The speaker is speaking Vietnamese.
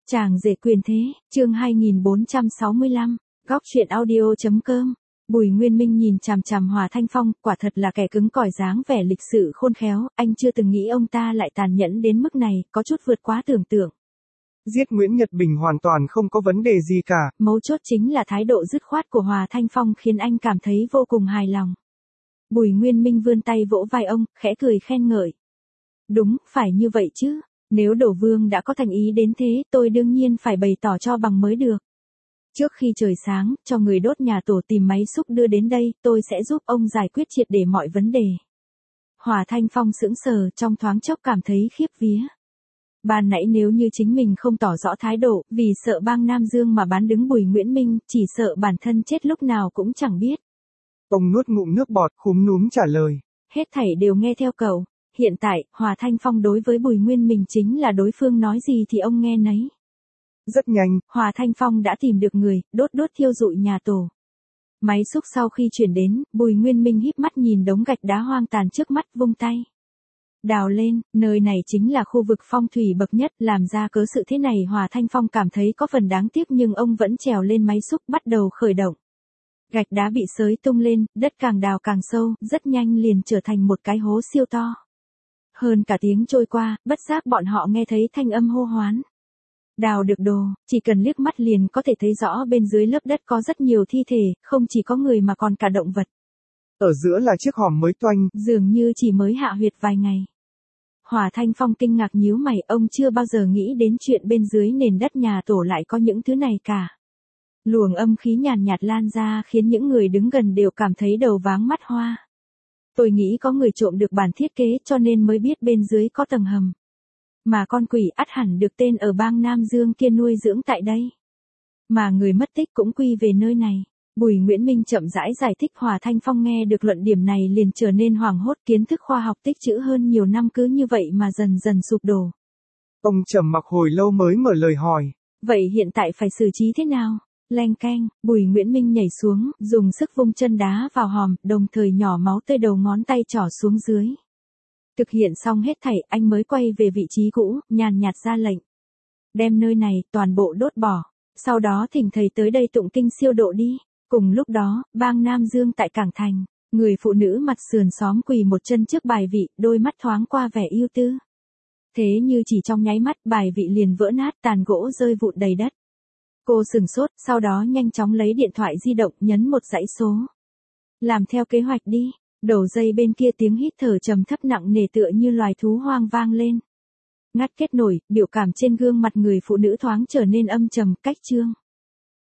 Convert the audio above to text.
Chàng rể quyền thế, chương 2465, góc truyện audio.com. Bùi Nguyên Minh nhìn chằm chằm Hòa Thanh Phong, quả thật là kẻ cứng cỏi dáng vẻ lịch sự khôn khéo, anh chưa từng nghĩ ông ta lại tàn nhẫn đến mức này, có chút vượt quá tưởng tượng. Giết Nguyễn Nhật Bình hoàn toàn không có vấn đề gì cả. Mấu chốt chính là thái độ dứt khoát của Hòa Thanh Phong khiến anh cảm thấy vô cùng hài lòng. Bùi Nguyên Minh vươn tay vỗ vai ông, khẽ cười khen ngợi. Đúng, phải như vậy chứ. Nếu Đổ Vương đã có thành ý đến thế, tôi đương nhiên phải bày tỏ cho bằng mới được. Trước khi trời sáng, cho người đốt nhà tổ tìm máy xúc đưa đến đây, tôi sẽ giúp ông giải quyết triệt để mọi vấn đề. Hòa Thanh Phong sững sờ, trong thoáng chốc cảm thấy khiếp vía. Ban nãy nếu như chính mình không tỏ rõ thái độ, vì sợ bang Nam Dương mà bán đứng Bùi Nguyễn Minh, chỉ sợ bản thân chết lúc nào cũng chẳng biết. Ông nuốt ngụm nước bọt, khúm núm trả lời. Hết thảy đều nghe theo cậu. Hiện tại, Hòa Thanh Phong đối với Bùi Nguyên Minh chính là đối phương nói gì thì ông nghe nấy. Rất nhanh, Hòa Thanh Phong đã tìm được người, đốt thiêu rụi nhà tổ. Máy xúc sau khi chuyển đến, Bùi Nguyên Minh híp mắt nhìn đống gạch đá hoang tàn trước mắt vung tay. Đào lên, nơi này chính là khu vực phong thủy bậc nhất, làm ra cớ sự thế này Hòa Thanh Phong cảm thấy có phần đáng tiếc nhưng ông vẫn trèo lên máy xúc bắt đầu khởi động. Gạch đá bị xới tung lên, đất càng đào càng sâu, rất nhanh liền trở thành một cái hố siêu to. Hơn cả tiếng trôi qua, bất giác bọn họ nghe thấy thanh âm hô hoán. Đào được đồ, chỉ cần liếc mắt liền có thể thấy rõ bên dưới lớp đất có rất nhiều thi thể, không chỉ có người mà còn cả động vật. Ở giữa là chiếc hòm mới toanh, dường như chỉ mới hạ huyệt vài ngày. Hòa Thanh Phong kinh ngạc nhíu mày, ông chưa bao giờ nghĩ đến chuyện bên dưới nền đất nhà tổ lại có những thứ này cả. Luồng âm khí nhàn nhạt lan ra khiến những người đứng gần đều cảm thấy đầu váng mắt hoa. Tôi nghĩ có người trộm được bản thiết kế cho nên mới biết bên dưới có tầng hầm. Mà con quỷ ắt hẳn được tên ở bang Nam Dương kia nuôi dưỡng tại đây. Mà người mất tích cũng quy về nơi này. Bùi Nguyễn Minh chậm rãi giải thích. Hòa Thanh Phong nghe được luận điểm này liền trở nên hoảng hốt, kiến thức khoa học tích trữ hơn nhiều năm cứ như vậy mà dần dần sụp đổ. Ông trầm mặc hồi lâu mới mở lời hỏi. Vậy hiện tại phải xử trí thế nào? Leng keng, Bùi Nguyễn Minh nhảy xuống, dùng sức vung chân đá vào hòm, đồng thời nhỏ máu tơi đầu ngón tay trỏ xuống dưới. Thực hiện xong hết thảy, anh mới quay về vị trí cũ, nhàn nhạt ra lệnh. Đem nơi này toàn bộ đốt bỏ, sau đó thỉnh thầy tới đây tụng kinh siêu độ đi. Cùng lúc đó, bang Nam Dương tại Cảng Thành, người phụ nữ mặt sườn xóm quỳ một chân trước bài vị, đôi mắt thoáng qua vẻ ưu tư. Thế như chỉ trong nháy mắt, bài vị liền vỡ nát, tàn gỗ rơi vụn đầy đất. Cô sừng sốt, sau đó nhanh chóng lấy điện thoại di động nhấn một dãy số. Làm theo kế hoạch đi. Đầu dây bên kia tiếng hít thở trầm thấp nặng nề tựa như loài thú hoang vang lên. Ngắt kết nối, biểu cảm trên gương mặt người phụ nữ thoáng trở nên âm trầm, cách chương.